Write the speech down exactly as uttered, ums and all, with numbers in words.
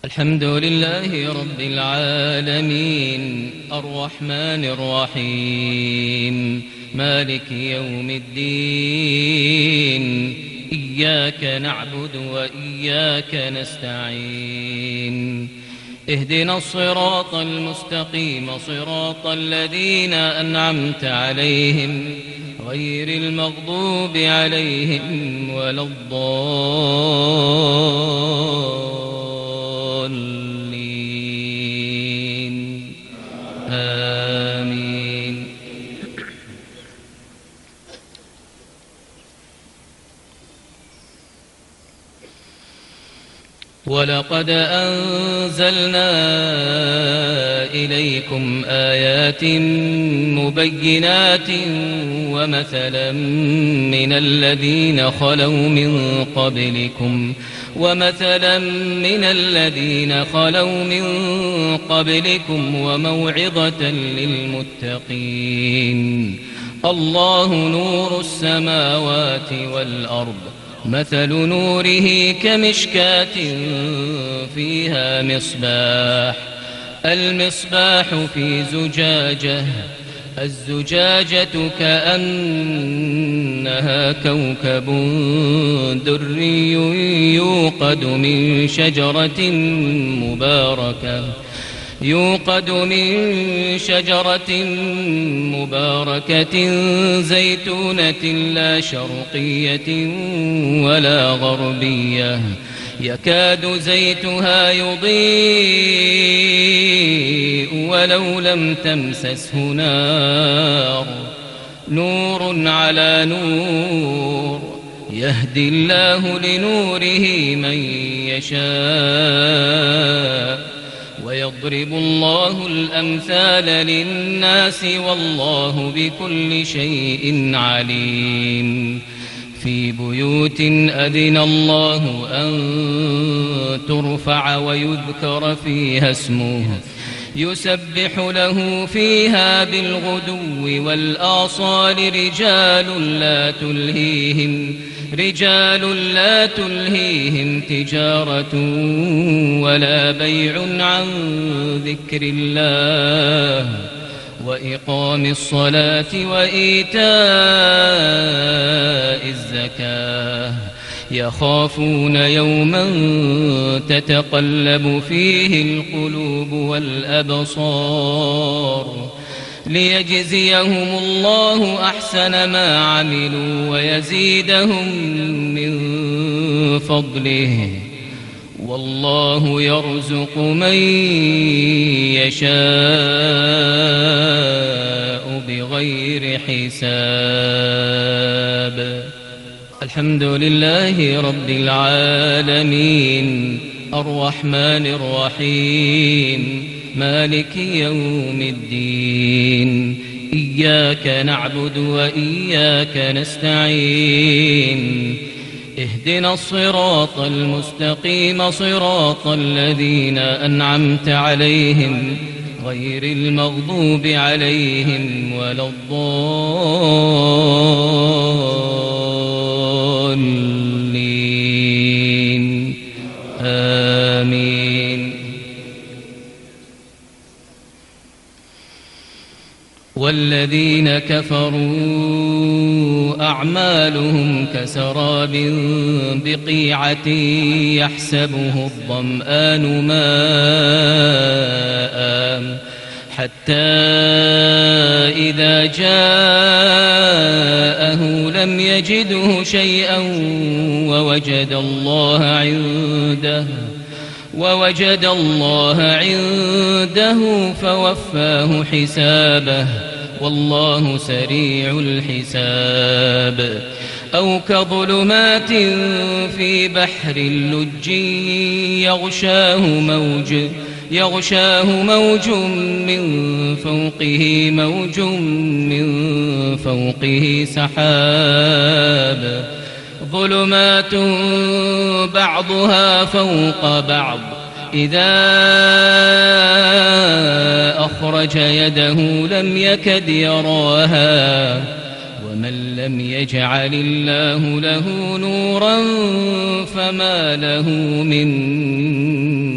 الحمد لله رب العالمين الرحمن الرحيم مالك يوم الدين إياك نعبد وإياك نستعين اهدنا الصراط المستقيم صراط الذين أنعمت عليهم غير المغضوب عليهم ولا الضالين آمين. ولقد أنزلنا إليكم آيات مبينات ومثلا من الذين خلوا من قبلكم ومثلا من الذين خلوا من قبلكم وموعظة للمتقين. الله نور السماوات والأرض مثل نوره كمشكاة فيها مصباح المصباح في زجاجة الزجاجة كأنها كوكب دري يوقد من شجرة مباركة يوقد من شجرة مباركة زيتونة لا شرقية ولا غربية يكاد زيتها يضيء ولو لم تمسسه نار نور على نور يهدي الله لنوره من يشاء ويضرب الله الأمثال للناس والله بكل شيء عليم. في بيوت أذن الله أن ترفع ويذكر فيها اسمه يسبح له فيها بالغدو والآصال رجال لا تلهيهم رجال لا تلهيهم تجارة ولا بيع عن ذكر الله وإقام الصلاة وإيتاء الزكاة يخافون يوما تتقلب فيه القلوب والأبصار ليجزيهم الله أحسن ما عملوا ويزيدهم من فضله والله يرزق من يشاء بغير حساب. الحمد لله رب العالمين الرحمن الرحيم مالك يوم الدين إياك نعبد وإياك نستعين اهدنا الصراط المستقيم صراط الذين أنعمت عليهم غير المغضوب عليهم ولا الضالين آمين. والذين كفروا أعمالهم كسراب بقيعة يحسبه الظمآن ماء حتى إذا جاءه لم يجده شيئا ووجد الله عنده ووجد الله عنده فوفاه حسابه والله سريع الحساب. أو كظلمات في بحر اللج يغشاه موج يغشاه موج من فوقه موج من فوقه سحاب ظلمات بعضها فوق بعض إذا أخرج يده لم يكد يراها ومن لم يجعل الله له نورا فما له من